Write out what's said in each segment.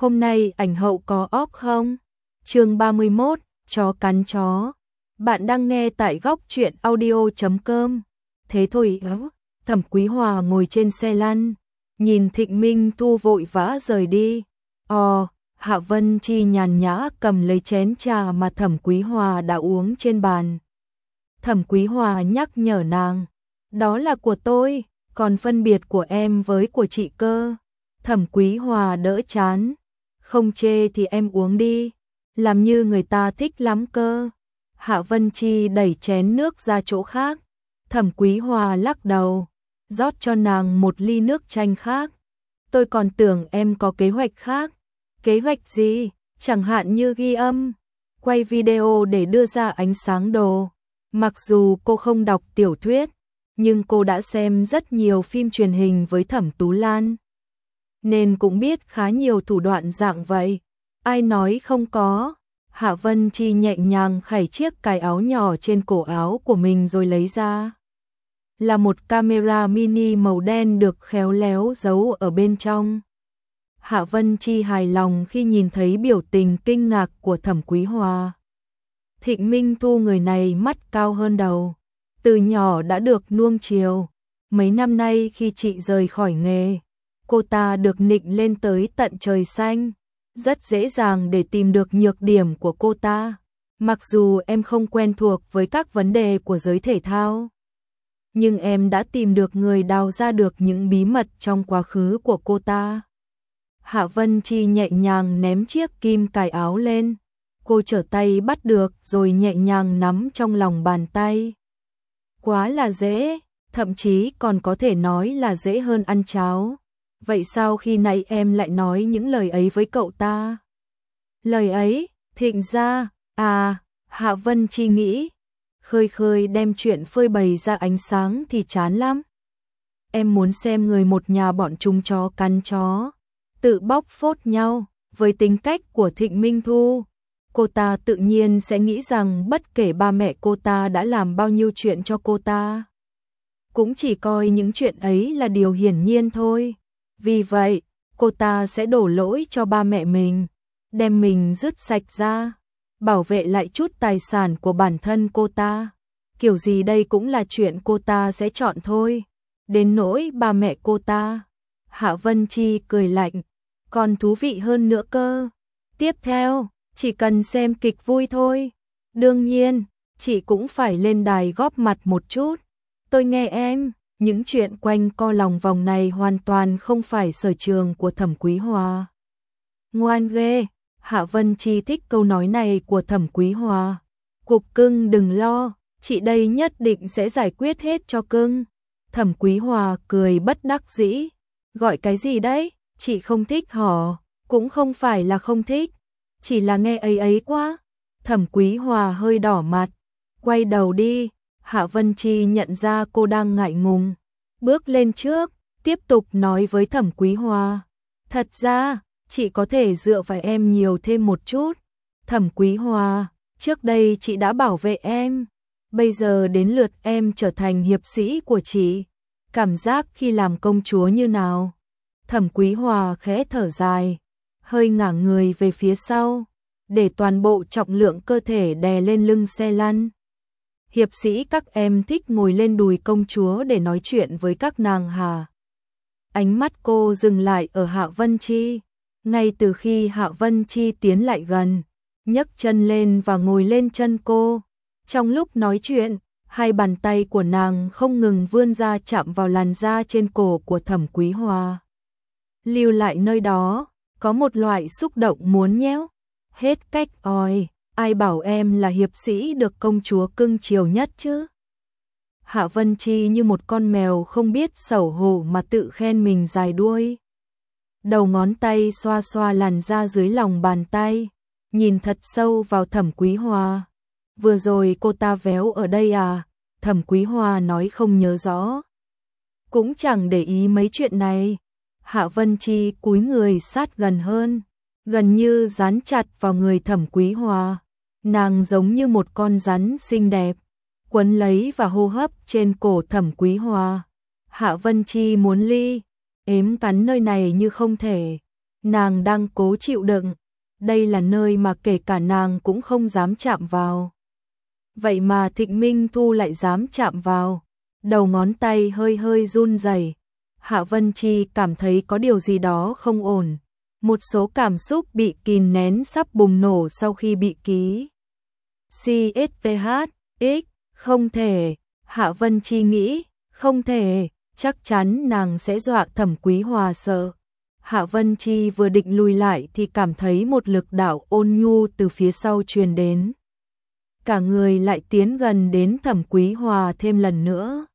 Hôm nay ảnh hậu có off không? Chương 31, chó cắn chó. Bạn đang nghe tại góc truyện audio.com. Thế thôi ớ. Thẩm Quý Hòa ngồi trên xe lăn, nhìn Thịnh Minh Thu vội vã rời đi. Hạ Vân Chi nhàn nhã cầm lấy chén trà mà Thẩm Quý Hòa đã uống trên bàn. Thẩm Quý Hòa nhắc nhở nàng, đó là của tôi, còn phân biệt của em với của chị cơ. Thẩm Quý Hòa đỡ chán, không chê thì em uống đi, làm như người ta thích lắm cơ. Hạ Vân Chi đẩy chén nước ra chỗ khác. Thẩm Quý Hòa lắc đầu, rót cho nàng một ly nước chanh khác. Tôi còn tưởng em có kế hoạch khác. Kế hoạch gì? Chẳng hạn như ghi âm, quay video để đưa ra ánh sáng đồ. Mặc dù cô không đọc tiểu thuyết, nhưng cô đã xem rất nhiều phim truyền hình với Thẩm Tú Lan, nên cũng biết khá nhiều thủ đoạn dạng vậy. Ai nói không có? Hạ Vân Chi nhẹ nhàng khẩy chiếc cài áo nhỏ trên cổ áo của mình rồi lấy ra. Là một camera mini màu đen được khéo léo giấu ở bên trong. Hạ Vân Chi hài lòng khi nhìn thấy biểu tình kinh ngạc của Thẩm Quý Hòa. Thịnh Minh Thu người này mắt cao hơn đầu, từ nhỏ đã được nuông chiều. Mấy năm nay khi chị rời khỏi nghề, cô ta được nịnh lên tới tận trời xanh, rất dễ dàng để tìm được nhược điểm của cô ta. Mặc dù em không quen thuộc với các vấn đề của giới thể thao, nhưng em đã tìm được người đào ra được những bí mật trong quá khứ của cô ta. Hạ Vân Chi nhẹ nhàng ném chiếc kim cài áo lên. Cô trở tay bắt được rồi nhẹ nhàng nắm trong lòng bàn tay. Quá là dễ, thậm chí còn có thể nói là dễ hơn ăn cháo. Vậy sao khi nãy em lại nói những lời ấy với cậu ta? Lời ấy, Thịnh ra, Hạ Vân Chi nghĩ, khơi đem chuyện phơi bày ra ánh sáng thì chán lắm. Em muốn xem người một nhà bọn chúng chó cắn chó, tự bóc phốt nhau. Với tính cách của Thịnh Minh Thu, cô ta tự nhiên sẽ nghĩ rằng bất kể ba mẹ cô ta đã làm bao nhiêu chuyện cho cô ta, cũng chỉ coi những chuyện ấy là điều hiển nhiên thôi. Vì vậy, cô ta sẽ đổ lỗi cho ba mẹ mình, đem mình dứt sạch ra, bảo vệ lại chút tài sản của bản thân cô ta. Kiểu gì đây cũng là chuyện cô ta sẽ chọn thôi. Đến nỗi ba mẹ cô ta, Hạ Vân Chi cười lạnh, còn thú vị hơn nữa cơ. Tiếp theo, chỉ cần xem kịch vui thôi. Đương nhiên, chị cũng phải lên đài góp mặt một chút. Tôi nghe em, những chuyện quanh co lòng vòng này hoàn toàn không phải sở trường của Thẩm Quý Hòa. Ngoan ghê, Hạ Vân Chi thích câu nói này của Thẩm Quý Hòa. Cục cưng đừng lo, chị đây nhất định sẽ giải quyết hết cho cưng. Thẩm Quý Hòa cười bất đắc dĩ. Gọi cái gì đấy? Chị không thích hả? Cũng không phải là không thích, chỉ là nghe ấy quá. Thẩm Quý Hòa hơi đỏ mặt. Quay đầu đi. Hạ Vân Chi nhận ra cô đang ngại ngùng, bước lên trước, tiếp tục nói với Thẩm Quý Hòa. Thật ra, chị có thể dựa vào em nhiều thêm một chút. Thẩm Quý Hòa, trước đây chị đã bảo vệ em, bây giờ đến lượt em trở thành hiệp sĩ của chị. Cảm giác khi làm công chúa như nào? Thẩm Quý Hòa khẽ thở dài, hơi ngả người về phía sau, để toàn bộ trọng lượng cơ thể đè lên lưng xe lăn. Hiệp sĩ các em thích ngồi lên đùi công chúa để nói chuyện với các nàng hả? Ánh mắt cô dừng lại ở Hạ Vân Chi. Ngay từ khi Hạ Vân Chi tiến lại gần, nhấc chân lên và ngồi lên chân cô. Trong lúc nói chuyện, hai bàn tay của nàng không ngừng vươn ra chạm vào làn da trên cổ của Thẩm Quý Hòa. Lưu lại nơi đó, có một loại xúc động muốn nhéo. Hết cách oi, ai bảo em là hiệp sĩ được công chúa cưng chiều nhất chứ? Hạ Vân Chi như một con mèo không biết xấu hổ mà tự khen mình dài đuôi. Đầu ngón tay xoa xoa làn da dưới lòng bàn tay, nhìn thật sâu vào Thẩm Quý Hòa. Vừa rồi cô ta véo ở đây à? Thẩm Quý Hòa nói không nhớ rõ, cũng chẳng để ý mấy chuyện này. Hạ Vân Chi cúi người sát gần hơn, gần như dán chặt vào người Thẩm Quý Hòa. Nàng giống như một con rắn xinh đẹp, quấn lấy và hô hấp trên cổ Thẩm Quý Hòa. Hạ Vân Chi muốn ly ếm cắn nơi này như không thể, nàng đang cố chịu đựng. Đây là nơi mà kể cả nàng cũng không dám chạm vào. Vậy mà Thịnh Minh Thu lại dám chạm vào. Đầu ngón tay hơi hơi run rẩy. Hạ Vân Chi cảm thấy có điều gì đó không ổn. Một số cảm xúc bị kìm nén sắp bùng nổ sau khi bị ký. CSPH, không thể. Hạ Vân Chi nghĩ, không thể, chắc chắn nàng sẽ dọa Thẩm Quý Hòa sợ. Hạ Vân Chi vừa định lùi lại thì cảm thấy một lực đạo ôn nhu từ phía sau truyền đến. Cả người lại tiến gần đến Thẩm Quý Hòa thêm lần nữa.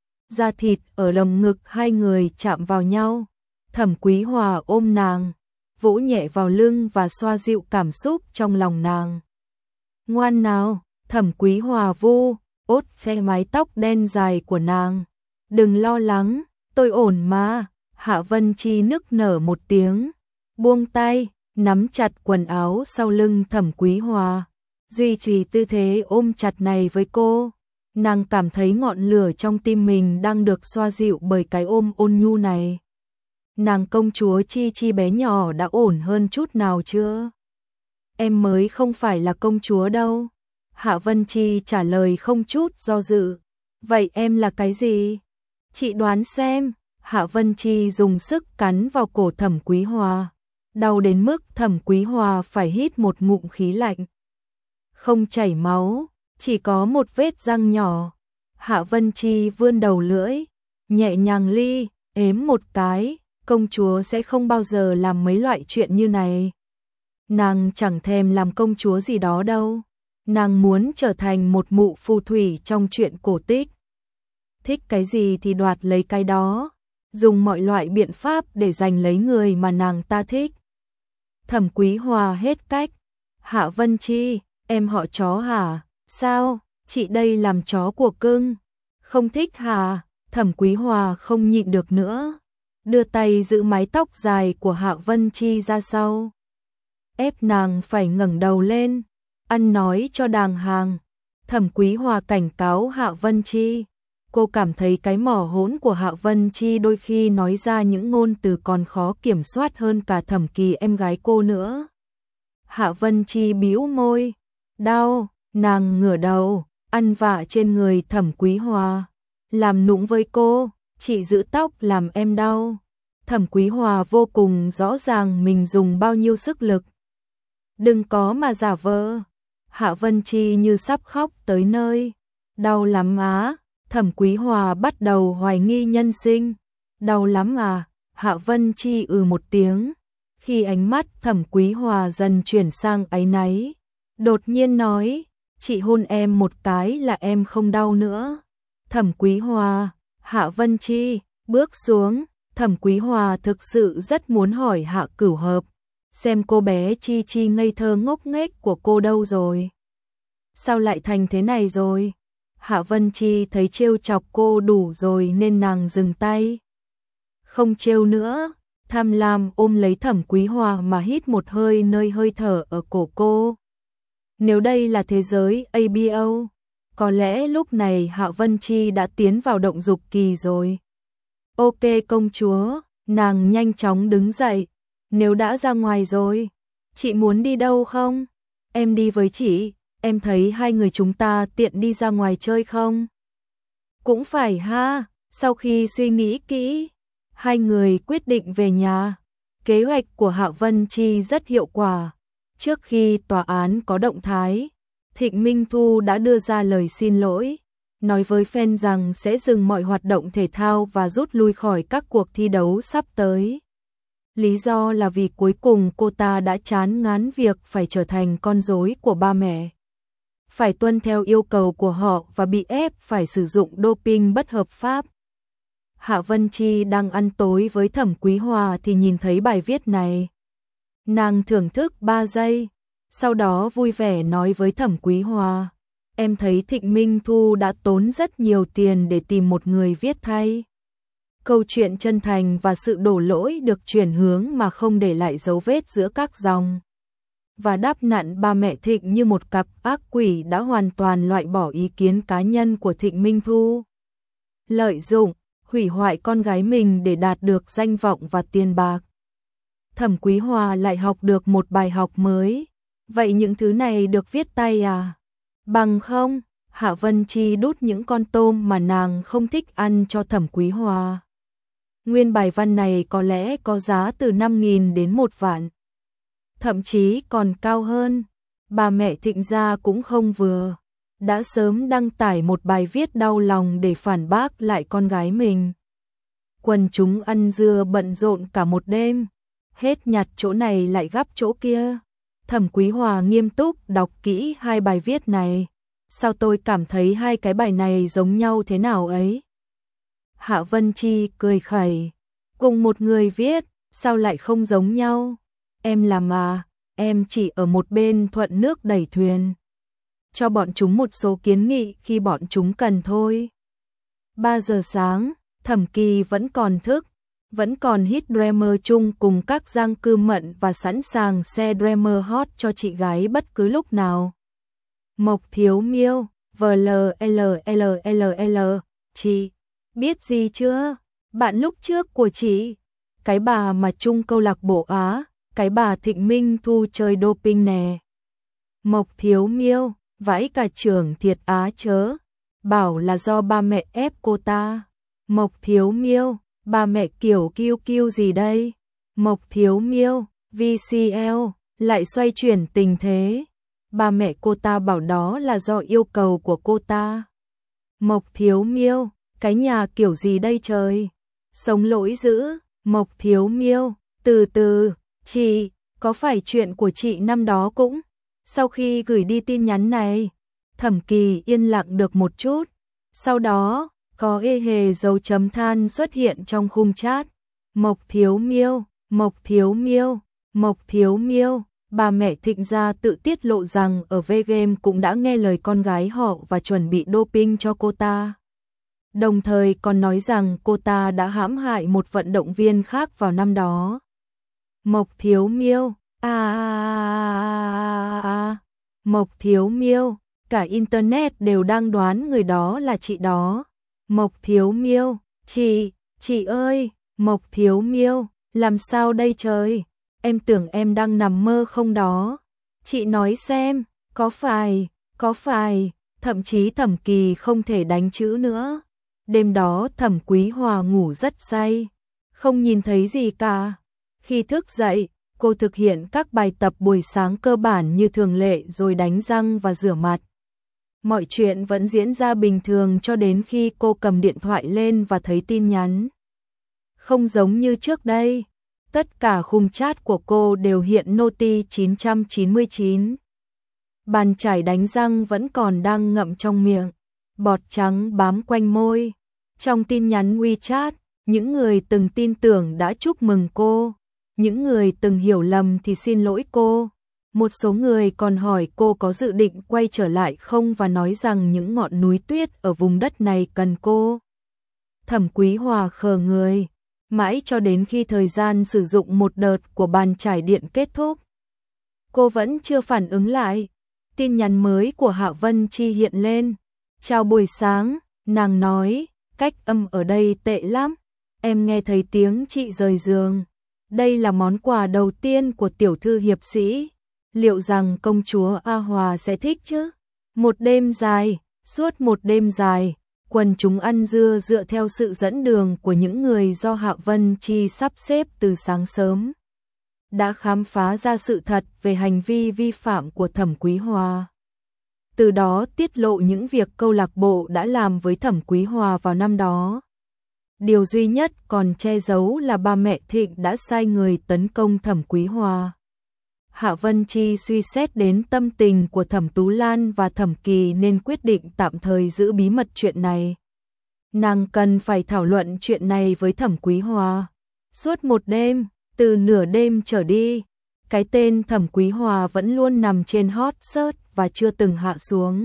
Da thịt ở lồng ngực hai người chạm vào nhau. Thẩm Quý Hòa ôm nàng, vỗ nhẹ vào lưng và xoa dịu cảm xúc trong lòng nàng. Ngoan nào, Thẩm Quý Hòa ốt ve mái tóc đen dài của nàng. Đừng lo lắng, tôi ổn mà. Hạ Vân Chi nức nở một tiếng, buông tay, nắm chặt quần áo sau lưng Thẩm Quý Hòa, duy trì tư thế ôm chặt này với cô. Nàng cảm thấy ngọn lửa trong tim mình đang được xoa dịu bởi cái ôm ôn nhu này. Nàng công chúa Chi Chi bé nhỏ đã ổn hơn chút nào chưa? Em mới không phải là công chúa đâu. Hạ Vân Chi trả lời không chút do dự. Vậy em là cái gì? Chị đoán xem. Hạ Vân Chi dùng sức cắn vào cổ Thẩm Quý Hòa, đau đến mức Thẩm Quý Hòa phải hít một ngụm khí lạnh. Không chảy máu, chỉ có một vết răng nhỏ. Hạ Vân Chi vươn đầu lưỡi, nhẹ nhàng ếm một cái, công chúa sẽ không bao giờ làm mấy loại chuyện như này. Nàng chẳng thèm làm công chúa gì đó đâu, nàng muốn trở thành một mụ phù thủy trong truyện cổ tích. Thích cái gì thì đoạt lấy cái đó. Dùng mọi loại biện pháp để giành lấy người mà nàng ta thích. Thẩm Quý Hòa hết cách. Hạ Vân Chi, em họ chó hả? Sao? Chị đây làm chó của cưng. Không thích hả? Thẩm Quý Hòa không nhịn được nữa. Đưa tay giữ mái tóc dài của Hạ Vân Chi ra sau. Ép nàng phải ngẩng đầu lên. Ăn nói cho đàng hoàng. Thẩm Quý Hòa cảnh cáo Hạ Vân Chi. Cô cảm thấy cái mỏ hỗn của Hạ Vân Chi đôi khi nói ra những ngôn từ còn khó kiểm soát hơn cả Thẩm Kỳ em gái cô nữa. Hạ Vân Chi bĩu môi, đau, nàng ngửa đầu, ăn vạ trên người Thẩm Quý Hòa. Làm nũng với cô, chị giữ tóc làm em đau. Thẩm Quý Hòa vô cùng rõ ràng mình dùng bao nhiêu sức lực. Đừng có mà giả vờ. Hạ Vân Chi như sắp khóc tới nơi. Đau lắm á. Thẩm Quý Hòa bắt đầu hoài nghi nhân sinh. Đau lắm à? Hạ Vân Chi một tiếng. Khi ánh mắt Thẩm Quý Hòa dần chuyển sang áy náy, đột nhiên nói, chị hôn em một cái là em không đau nữa. Thẩm Quý Hòa, Hạ Vân Chi, bước xuống. Thẩm Quý Hòa thực sự rất muốn hỏi Hạ Cửu Hợp, xem cô bé Chi Chi ngây thơ ngốc nghếch của cô đâu rồi? Sao lại thành thế này rồi? Hạ Vân Chi thấy trêu chọc cô đủ rồi nên nàng dừng tay. Không trêu nữa, tham lam ôm lấy Thẩm Quý Hòa mà hít một hơi nơi hơi thở ở cổ cô. Nếu đây là thế giới ABO, có lẽ lúc này Hạ Vân Chi đã tiến vào động dục kỳ rồi. Ok công chúa, nàng nhanh chóng đứng dậy. Nếu đã ra ngoài rồi, chị muốn đi đâu không? Em đi với chị. Em thấy hai người chúng ta tiện đi ra ngoài chơi không? Cũng phải ha, sau khi suy nghĩ kỹ, hai người quyết định về nhà. Kế hoạch của Hạ Vân Chi rất hiệu quả. Trước khi tòa án có động thái, Thịnh Minh Thu đã đưa ra lời xin lỗi, nói với fan rằng sẽ dừng mọi hoạt động thể thao và rút lui khỏi các cuộc thi đấu sắp tới. Lý do là vì cuối cùng cô ta đã chán ngán việc phải trở thành con rối của ba mẹ. Phải tuân theo yêu cầu của họ và bị ép phải sử dụng doping bất hợp pháp. Hạ Vân Chi đang ăn tối với Thẩm Quý Hòa thì nhìn thấy bài viết này. Nàng thưởng thức 3 giây, sau đó vui vẻ nói với Thẩm Quý Hòa, em thấy Thịnh Minh Thu đã tốn rất nhiều tiền để tìm một người viết thay. Câu chuyện chân thành và sự đổ lỗi được chuyển hướng mà không để lại dấu vết giữa các dòng. Và đáp nạn ba mẹ Thịnh như một cặp ác quỷ đã hoàn toàn loại bỏ ý kiến cá nhân của Thịnh Minh Thu. Lợi dụng, hủy hoại con gái mình để đạt được danh vọng và tiền bạc. Thẩm Quý Hòa lại học được một bài học mới. Vậy những thứ này được viết tay à? Bằng không, Hạ Vân Chi đút những con tôm mà nàng không thích ăn cho Thẩm Quý Hòa. Nguyên bài văn này có lẽ có giá từ 5.000 đến 1 vạn. Thậm chí còn cao hơn. Bà mẹ Thịnh gia cũng không vừa. Đã sớm đăng tải một bài viết đau lòng để phản bác lại con gái mình. Quần chúng ăn dưa bận rộn cả một đêm. Hết nhặt chỗ này lại gắp chỗ kia. Thẩm Quý Hòa nghiêm túc đọc kỹ 2 bài viết này. Sao tôi cảm thấy 2 cái bài này giống nhau thế nào ấy? Hạ Vân Chi cười khẩy. Cùng một người viết, sao lại không giống nhau? Em làm à, em chỉ ở một bên thuận nước đẩy thuyền. Cho bọn chúng một số kiến nghị khi bọn chúng cần thôi. 3 giờ sáng, Thẩm Kỳ vẫn còn thức, vẫn còn hít Dreamer chung cùng các Giang Cư Mận và sẵn sàng xe Dreamer hot cho chị gái bất cứ lúc nào. Mộc Thiếu Miêu, VLLLLL, chị, biết gì chưa? Bạn lúc trước của chị, cái bà mà chung câu lạc bộ Á, cái bà Thịnh Minh Thu chơi doping nè. Mộc Thiếu Miêu, vãi cả trưởng thiệt Á chớ, bảo là do ba mẹ ép cô ta. Mộc Thiếu Miêu, ba mẹ kiểu kiêu gì đây? Mộc Thiếu Miêu, VCL, lại xoay chuyển tình thế. Ba mẹ cô ta bảo đó là do yêu cầu của cô ta. Mộc Thiếu Miêu, cái nhà kiểu gì đây trời? Sống lỗi dữ. Mộc Thiếu Miêu, từ từ, chị, có phải chuyện của chị năm đó cũng? Sau khi gửi đi tin nhắn này, Thẩm Kỳ yên lặng được một chút. Sau đó, có ê hề dấu chấm than xuất hiện trong khung chat. Mộc Thiếu Miêu, Mộc Thiếu Miêu, Mộc Thiếu Miêu. Bà mẹ Thịnh gia tự tiết lộ rằng ở V-Game cũng đã nghe lời con gái họ và chuẩn bị doping cho cô ta. Đồng thời còn nói rằng cô ta đã hãm hại một vận động viên khác vào năm đó. Mộc Thiếu Miêu, Mộc Thiếu Miêu, cả internet đều đang đoán người đó là chị đó. Mộc Thiếu Miêu, chị ơi, Mộc Thiếu Miêu, làm sao đây trời? Em tưởng em đang nằm mơ không đó. Chị nói xem, có phải, thậm chí Thẩm Kỳ không thể đánh chữ nữa. Đêm đó Thẩm Quý Hòa ngủ rất say, không nhìn thấy gì cả. Khi thức dậy, cô thực hiện các bài tập buổi sáng cơ bản như thường lệ rồi đánh răng và rửa mặt. Mọi chuyện vẫn diễn ra bình thường cho đến khi cô cầm điện thoại lên và thấy tin nhắn. Không giống như trước đây, tất cả khung chat của cô đều hiện noti 999. Bàn chải đánh răng vẫn còn đang ngậm trong miệng, bọt trắng bám quanh môi. Trong tin nhắn WeChat, những người từng tin tưởng đã chúc mừng cô, những người từng hiểu lầm thì xin lỗi cô. Một số người còn hỏi cô có dự định quay trở lại không và nói rằng những ngọn núi tuyết ở vùng đất này cần cô. Thẩm Quý Hòa khờ người, mãi cho đến khi thời gian sử dụng một đợt của bàn chải điện kết thúc. Cô vẫn chưa phản ứng lại. Tin nhắn mới của Hạ Vân Chi hiện lên. Chào buổi sáng, nàng nói, cách âm ở đây tệ lắm. Em nghe thấy tiếng chị rời giường. Đây là món quà đầu tiên của tiểu thư hiệp sĩ. Liệu rằng công chúa A Hòa sẽ thích chứ? Một đêm dài, suốt một đêm dài, quần chúng ăn dưa dựa theo sự dẫn đường của những người do Hạ Vân Chi sắp xếp từ sáng sớm. Đã khám phá ra sự thật về hành vi vi phạm của Thẩm Quý Hòa. Từ đó tiết lộ những việc câu lạc bộ đã làm với Thẩm Quý Hòa vào năm đó. Điều duy nhất còn che giấu là ba mẹ Thịnh đã sai người tấn công Thẩm Quý Hòa. Hạ Vân Chi suy xét đến tâm tình của Thẩm Tú Lan và Thẩm Kỳ nên quyết định tạm thời giữ bí mật chuyện này. Nàng cần phải thảo luận chuyện này với Thẩm Quý Hòa. Suốt một đêm, từ nửa đêm trở đi, cái tên Thẩm Quý Hòa vẫn luôn nằm trên hot search và chưa từng hạ xuống.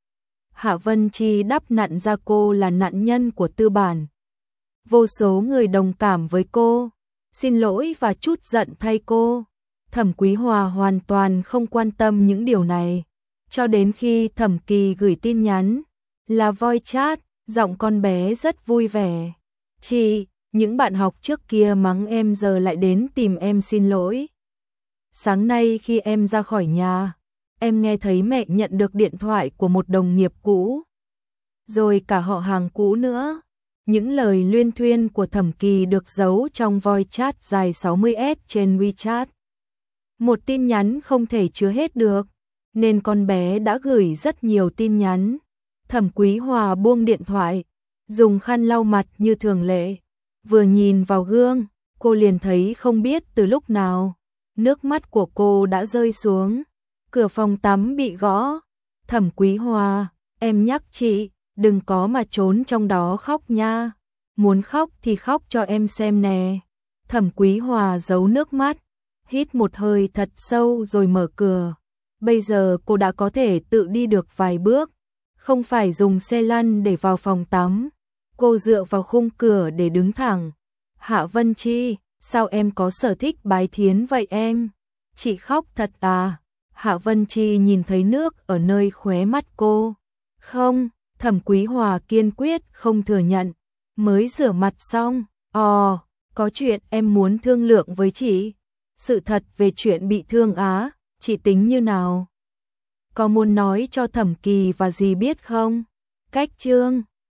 Hạ Vân Chi đắp nặn ra cô là nạn nhân của tư bản. Vô số người đồng cảm với cô, xin lỗi và trút giận thay cô. Thẩm Quý Hòa hoàn toàn không quan tâm những điều này, cho đến khi Thẩm Kỳ gửi tin nhắn, là voice chat, giọng con bé rất vui vẻ. Chị, Những bạn học trước kia mắng em giờ lại đến tìm em xin lỗi. Sáng nay khi em ra khỏi nhà, em nghe thấy mẹ nhận được điện thoại của một đồng nghiệp cũ, rồi cả họ hàng cũ nữa. Những lời luyên thuyên của Thẩm Kỳ được giấu trong voice chat dài 60S trên WeChat. Một tin nhắn không thể chứa hết được, nên con bé đã gửi rất nhiều tin nhắn. Thẩm Quý Hòa buông điện thoại, dùng khăn lau mặt như thường lệ. Vừa nhìn vào gương, cô liền thấy không biết từ lúc nào, nước mắt của cô đã rơi xuống. Cửa phòng tắm bị gõ. Thẩm Quý Hòa, em nhắc chị, đừng có mà trốn trong đó khóc nha. Muốn khóc thì khóc cho em xem nè. Thẩm Quý Hòa giấu nước mắt, hít một hơi thật sâu rồi mở cửa. Bây giờ cô đã có thể tự đi được vài bước, không phải dùng xe lăn để vào phòng tắm. Cô dựa vào khung cửa để đứng thẳng. Hạ Vân Chi, sao em có sở thích bái thiến vậy em? Chị khóc thật à? Hạ Vân Chi nhìn thấy nước ở nơi khóe mắt cô. Không, Thẩm Quý Hòa kiên quyết không thừa nhận. Mới rửa mặt xong, có chuyện em muốn thương lượng với chị. Sự thật về chuyện bị thương á, chị tính như nào? Có muốn nói cho Thẩm Kỳ và dì biết không? Cách chương